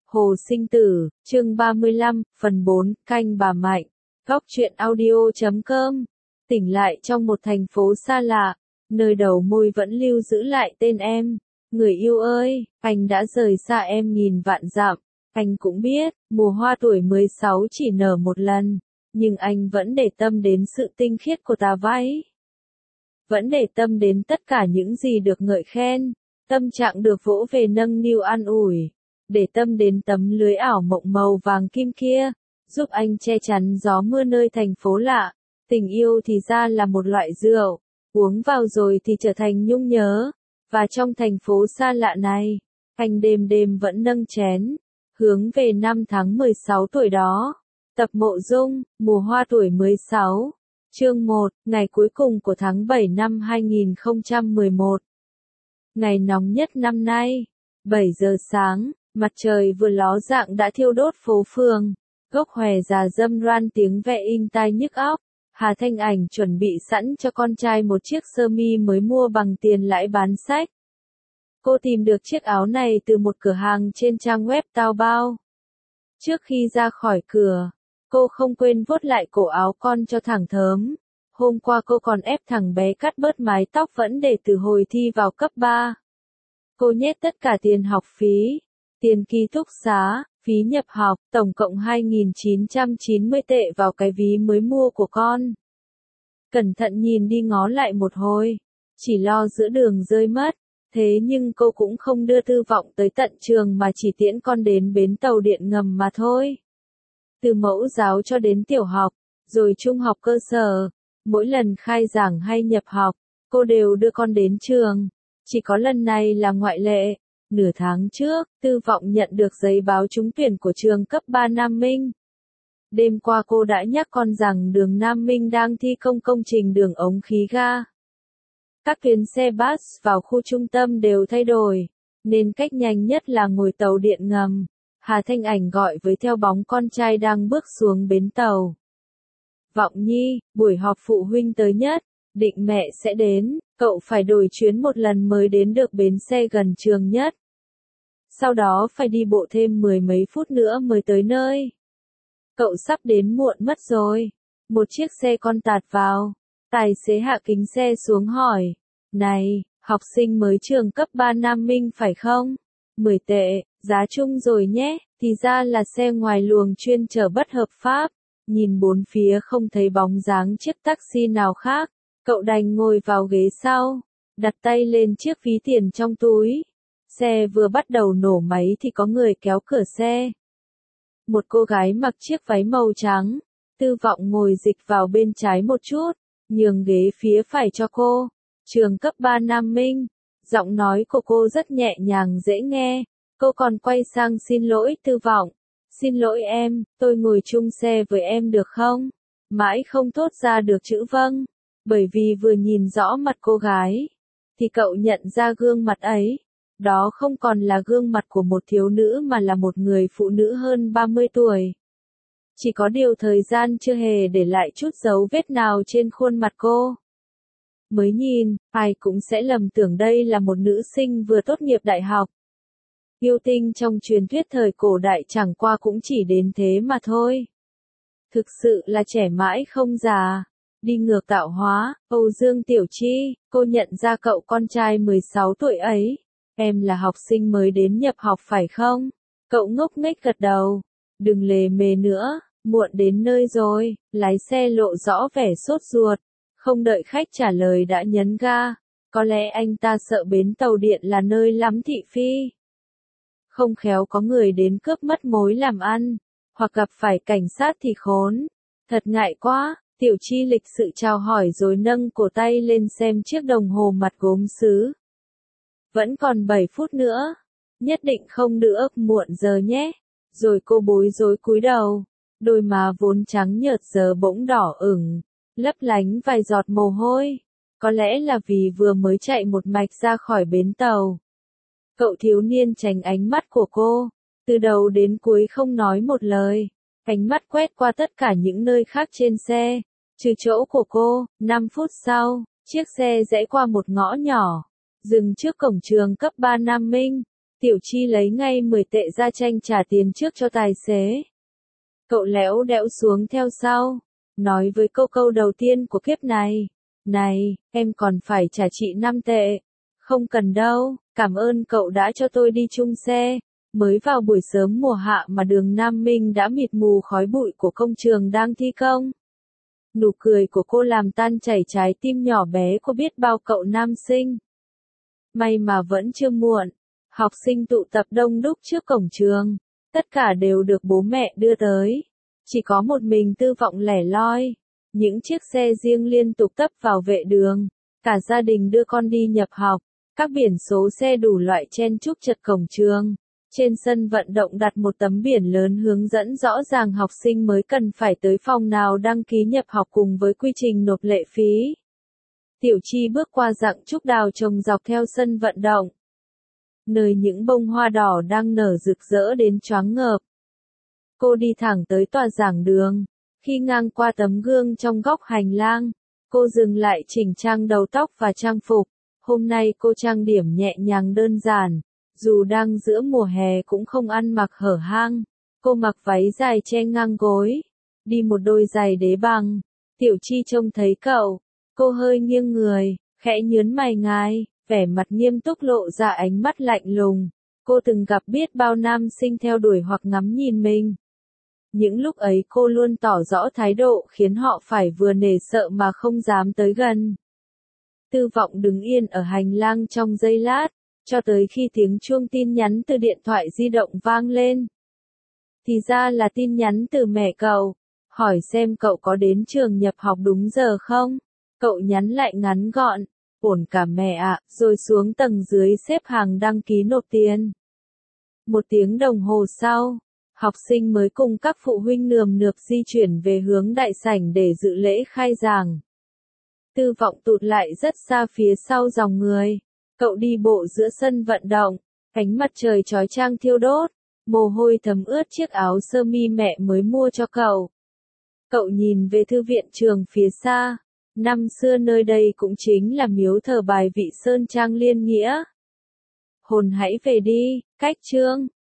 Hồ Sinh Tử, chương 35, phần 4, canh bà Mạnh. Góc truyện audio.com. Tỉnh lại trong một thành phố xa lạ, nơi đầu môi vẫn lưu giữ lại tên em. Người yêu ơi, anh đã rời xa em nghìn vạn dặm. Anh cũng biết, mùa hoa tuổi 16 chỉ nở một lần, nhưng anh vẫn để tâm đến sự tinh khiết của tà váy. Vẫn để tâm đến tất cả những gì được ngợi khen, tâm trạng được vỗ về nâng niu an ủi. Để tâm đến tấm lưới ảo mộng màu vàng kim kia, giúp anh che chắn gió mưa nơi thành phố lạ. Tình yêu thì ra là một loại rượu, uống vào rồi thì trở thành nhung nhớ. Và trong thành phố xa lạ này, anh đêm đêm vẫn nâng chén, hướng về năm tháng 16 tuổi đó. Tập Mộ Dung, mùa hoa tuổi 16. Chương 1, ngày cuối cùng của tháng 7 năm 2011. Ngày nóng nhất năm nay, 7 giờ sáng. Mặt trời vừa ló dạng đã thiêu đốt phố phường, gốc hòe già dâm ran tiếng ve inh tai nhức óc. Hà Thanh Ảnh chuẩn bị sẵn cho con trai một chiếc sơ mi mới mua bằng tiền lãi bán sách. Cô tìm được chiếc áo này từ một cửa hàng trên trang web Taobao. Trước khi ra khỏi cửa, cô không quên vuốt lại cổ áo con cho thẳng thớm. Hôm qua cô còn ép thằng bé cắt bớt mái tóc vẫn để từ hồi thi vào cấp 3. Cô nhét tất cả tiền học phí, tiền ký túc xá, phí nhập học, tổng cộng 2.990 tệ vào cái ví mới mua của con. Cẩn thận nhìn đi ngó lại một hồi, chỉ lo giữa đường rơi mất, thế nhưng cô cũng không đưa Tư Vọng tới tận trường mà chỉ tiễn con đến bến tàu điện ngầm mà thôi. Từ mẫu giáo cho đến tiểu học, rồi trung học cơ sở, mỗi lần khai giảng hay nhập học, cô đều đưa con đến trường. Chỉ có lần này là ngoại lệ. Nửa tháng trước, Tư Vọng nhận được giấy báo trúng tuyển của trường cấp 3 Nam Minh. Đêm qua cô đã nhắc con rằng đường Nam Minh đang thi công công trình đường ống khí ga. Các tuyến xe bus vào khu trung tâm đều thay đổi, nên cách nhanh nhất là ngồi tàu điện ngầm. Hà Thanh Ảnh gọi với theo bóng con trai đang bước xuống bến tàu. Vọng Nhi, buổi họp phụ huynh tới nhất, định mẹ sẽ đến, cậu phải đổi chuyến một lần mới đến được bến xe gần trường nhất. Sau đó phải đi bộ thêm 10 mấy phút nữa mới tới nơi. Cậu sắp đến muộn mất rồi. Một chiếc xe con tạt vào. Tài xế hạ kính xe xuống hỏi. Này, học sinh mới trường cấp 3 Nam Minh phải không? 10 tệ, giá chung rồi nhé. Thì ra là xe ngoài luồng chuyên chở bất hợp pháp. Nhìn bốn phía không thấy bóng dáng chiếc taxi nào khác. Cậu đành ngồi vào ghế sau, đặt tay lên chiếc ví tiền trong túi. Xe vừa bắt đầu nổ máy thì có người kéo cửa xe. Một cô gái mặc chiếc váy màu trắng. Tư Vọng ngồi dịch vào bên trái một chút, nhường ghế phía phải cho cô. Trường cấp 3 Nam Minh. Giọng nói của cô rất nhẹ nhàng dễ nghe. Cô còn quay sang xin lỗi Tư Vọng. Xin lỗi em, tôi ngồi chung xe với em được không? Mãi không thốt ra được chữ vâng. Bởi vì vừa nhìn rõ mặt cô gái, thì cậu nhận ra gương mặt ấy. Đó không còn là gương mặt của một thiếu nữ mà là một người phụ nữ hơn 30 tuổi. Chỉ có điều thời gian chưa hề để lại chút dấu vết nào trên khuôn mặt cô. Mới nhìn, ai cũng sẽ lầm tưởng đây là một nữ sinh vừa tốt nghiệp đại học. Yêu tinh trong truyền thuyết thời cổ đại chẳng qua cũng chỉ đến thế mà thôi. Thực sự là trẻ mãi không già. Đi ngược tạo hóa, Âu Dương Tiểu Chi, cô nhận ra cậu con trai 16 tuổi ấy. Em là học sinh mới đến nhập học phải không? Cậu ngốc nghếch gật đầu. Đừng lề mề nữa, muộn đến nơi rồi. Lái xe lộ rõ vẻ sốt ruột. Không đợi khách trả lời đã nhấn ga. Có lẽ anh ta sợ bến tàu điện là nơi lắm thị phi. Không khéo có người đến cướp mất mối làm ăn. Hoặc gặp phải cảnh sát thì khốn. Thật ngại quá. Tiểu Chi lịch sự chào hỏi rồi nâng cổ tay lên xem chiếc đồng hồ mặt gốm sứ. Vẫn còn 7 phút nữa. Nhất định không nữa, muộn giờ nhé. Rồi cô bối rối cúi đầu. Đôi má vốn trắng nhợt giờ bỗng đỏ ửng, lấp lánh vài giọt mồ hôi. Có lẽ là vì vừa mới chạy một mạch ra khỏi bến tàu. Cậu thiếu niên tránh ánh mắt của cô. Từ đầu đến cuối không nói một lời. Ánh mắt quét qua tất cả những nơi khác trên xe, trừ chỗ của cô. 5 phút sau, chiếc xe rẽ qua một ngõ nhỏ, dừng trước cổng trường cấp 3 Nam Minh. Tiểu Chi lấy ngay 10 tệ ra tranh trả tiền trước cho tài xế. Cậu lẽo đẽo xuống theo sau, nói với cô câu đầu tiên của kiếp này. Này, em còn phải trả chị 5 tệ. Không cần đâu, cảm ơn cậu đã cho tôi đi chung xe. Mới vào buổi sớm mùa hạ mà đường Nam Minh đã mịt mù khói bụi của công trường đang thi công. Nụ cười của cô làm tan chảy trái tim nhỏ bé của biết bao cậu nam sinh. May mà vẫn chưa muộn. Học sinh tụ tập đông đúc trước cổng trường. Tất cả đều được bố mẹ đưa tới. Chỉ có một mình Tư Vọng lẻ loi. Những chiếc xe riêng liên tục tấp vào vệ đường. Cả gia đình đưa con đi nhập học. Các biển số xe đủ loại chen chúc chật cổng trường. Trên sân vận động đặt một tấm biển lớn hướng dẫn rõ ràng học sinh mới cần phải tới phòng nào đăng ký nhập học cùng với quy trình nộp lệ phí. Tiểu Chi bước qua rặng trúc đào trồng dọc theo sân vận động, nơi những bông hoa đỏ đang nở rực rỡ đến choáng ngợp. Cô đi thẳng tới tòa giảng đường. Khi ngang qua tấm gương trong góc hành lang, cô dừng lại chỉnh trang đầu tóc và trang phục. Hôm nay cô trang điểm nhẹ nhàng đơn giản, dù đang giữa mùa hè cũng không ăn mặc hở hang. Cô mặc váy dài che ngang gối, đi một đôi giày đế bằng. Tiểu Chi trông thấy cậu, cô hơi nghiêng người, khẽ nhướng mày ngài, vẻ mặt nghiêm túc lộ ra ánh mắt lạnh lùng. Cô từng gặp biết bao nam sinh theo đuổi hoặc ngắm nhìn mình. Những lúc ấy cô luôn tỏ rõ thái độ khiến họ phải vừa nể sợ mà không dám tới gần. Tư Vọng đứng yên ở hành lang trong giây lát, cho tới khi tiếng chuông tin nhắn từ điện thoại di động vang lên. Thì ra là tin nhắn từ mẹ cậu, hỏi xem cậu có đến trường nhập học đúng giờ không? Cậu nhắn lại ngắn gọn, ổn cả mẹ ạ, rồi xuống tầng dưới xếp hàng đăng ký nộp tiền. 1 tiếng đồng hồ sau, học sinh mới cùng các phụ huynh nườm nượp di chuyển về hướng đại sảnh để dự lễ khai giảng. Tư Vọng tụt lại rất xa phía sau dòng người. Cậu đi bộ giữa sân vận động, ánh mặt trời chói chang thiêu đốt, mồ hôi thấm ướt chiếc áo sơ mi mẹ mới mua cho cậu. Cậu nhìn về thư viện trường phía xa. Năm xưa nơi đây cũng chính là miếu thờ bài vị Sơn Trang Liên Nghĩa. Hồn hãy về đi, cách chương.